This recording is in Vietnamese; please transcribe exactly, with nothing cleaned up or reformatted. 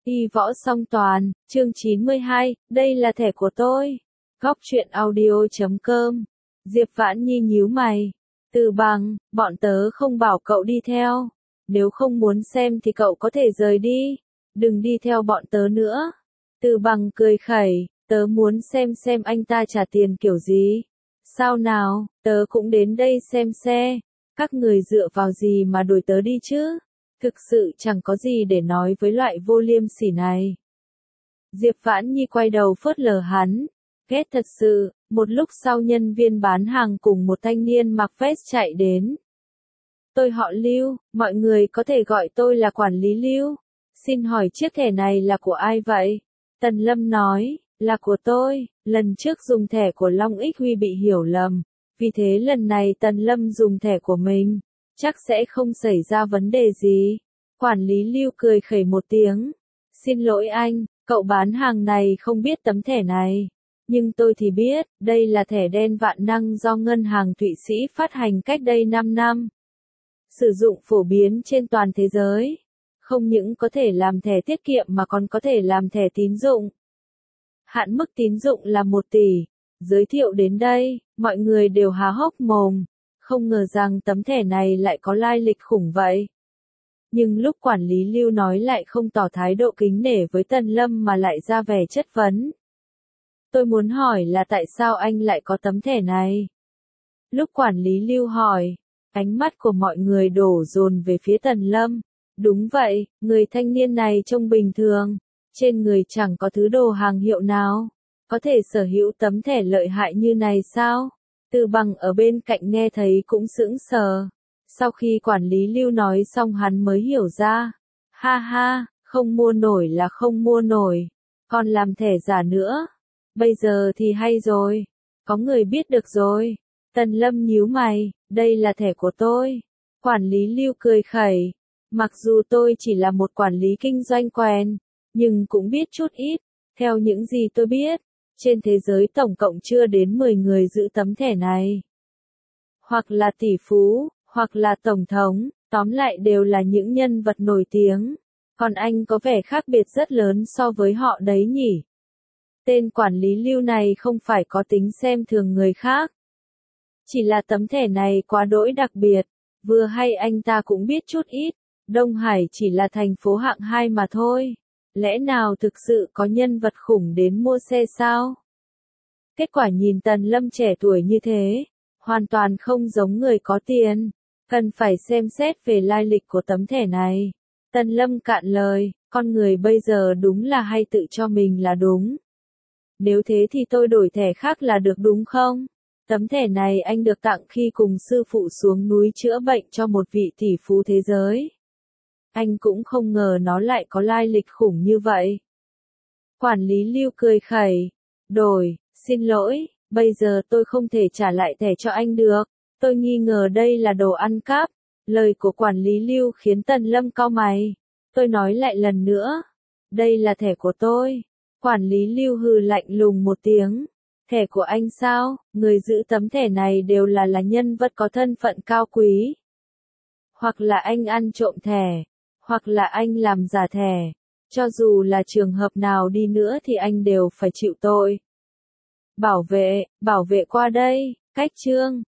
Y võ song toàn, chương chín mươi hai, đây là thẻ của tôi. Góc truyện audio chấm com. Diệp Vãn Nhi nhíu mày. Từ Bằng, bọn tớ không bảo cậu đi theo. Nếu không muốn xem thì cậu có thể rời đi. Đừng đi theo bọn tớ nữa. Từ Bằng cười khẩy, tớ muốn xem xem anh ta trả tiền kiểu gì. Sao nào, tớ cũng đến đây xem xe. Các người dựa vào gì mà đuổi tớ đi chứ? Thực sự chẳng có gì để nói với loại vô liêm sỉ này. Diệp Vãn Nhi quay đầu phớt lờ hắn. Ghét thật sự, một lúc sau nhân viên bán hàng cùng một thanh niên mặc vest chạy đến. Tôi họ Lưu, mọi người có thể gọi tôi là quản lý Lưu. Xin hỏi chiếc thẻ này là của ai vậy? Tần Lâm nói, là của tôi, lần trước dùng thẻ của Long Ích Huy bị hiểu lầm. Vì thế lần này Tần Lâm dùng thẻ của mình. Chắc sẽ không xảy ra vấn đề gì. Quản lý Lưu cười khẩy một tiếng. Xin lỗi anh, cậu bán hàng này không biết tấm thẻ này. Nhưng tôi thì biết, đây là thẻ đen vạn năng do Ngân hàng Thụy Sĩ phát hành cách đây năm năm. Sử dụng phổ biến trên toàn thế giới. Không những có thể làm thẻ tiết kiệm mà còn có thể làm thẻ tín dụng. Hạn mức tín dụng là một tỷ. Giới thiệu đến đây, mọi người đều há hốc mồm. Không ngờ rằng tấm thẻ này lại có lai lịch khủng vậy. Nhưng lúc quản lý Lưu nói lại không tỏ thái độ kính nể với Tần Lâm mà lại ra vẻ chất vấn. Tôi muốn hỏi là tại sao anh lại có tấm thẻ này? Lúc quản lý Lưu hỏi, ánh mắt của mọi người đổ dồn về phía Tần Lâm. Đúng vậy, người thanh niên này trông bình thường. Trên người chẳng có thứ đồ hàng hiệu nào. Có thể sở hữu tấm thẻ lợi hại như này sao? Từ Bằng ở bên cạnh nghe thấy cũng sững sờ. Sau khi quản lý Lưu nói xong hắn mới hiểu ra. Ha ha, không mua nổi là không mua nổi. Còn làm thẻ giả nữa. Bây giờ thì hay rồi. Có người biết được rồi. Tần Lâm nhíu mày, đây là thẻ của tôi. Quản lý Lưu cười khẩy. Mặc dù tôi chỉ là một quản lý kinh doanh quen, nhưng cũng biết chút ít. Theo những gì tôi biết, trên thế giới tổng cộng chưa đến mười người giữ tấm thẻ này. Hoặc là tỷ phú, hoặc là tổng thống, tóm lại đều là những nhân vật nổi tiếng. Còn anh có vẻ khác biệt rất lớn so với họ đấy nhỉ? Tên quản lý Lưu này không phải có tính xem thường người khác. Chỉ là tấm thẻ này quá đỗi đặc biệt, vừa hay anh ta cũng biết chút ít. Đông Hải chỉ là thành phố hạng hai mà thôi. Lẽ nào thực sự có nhân vật khủng đến mua xe sao? Kết quả nhìn Tần Lâm trẻ tuổi như thế, hoàn toàn không giống người có tiền. Cần phải xem xét về lai lịch của tấm thẻ này. Tần Lâm cạn lời, con người bây giờ đúng là hay tự cho mình là đúng. Nếu thế thì tôi đổi thẻ khác là được đúng không? Tấm thẻ này anh được tặng khi cùng sư phụ xuống núi chữa bệnh cho một vị tỷ phú thế giới. Anh cũng không ngờ nó lại có lai lịch khủng như vậy. Quản lý Lưu cười khẩy. Đổi, xin lỗi, bây giờ tôi không thể trả lại thẻ cho anh được. Tôi nghi ngờ đây là đồ ăn cắp. Lời của quản lý Lưu khiến Tần Lâm cau mày. Tôi nói lại lần nữa. Đây là thẻ của tôi. Quản lý Lưu hừ lạnh lùng một tiếng. Thẻ của anh sao? Người giữ tấm thẻ này đều là là nhân vật có thân phận cao quý. Hoặc là anh ăn trộm thẻ. Hoặc là anh làm giả thẻ. Cho dù là trường hợp nào đi nữa thì anh đều phải chịu tội. Bảo vệ, bảo vệ qua đây, cách trương.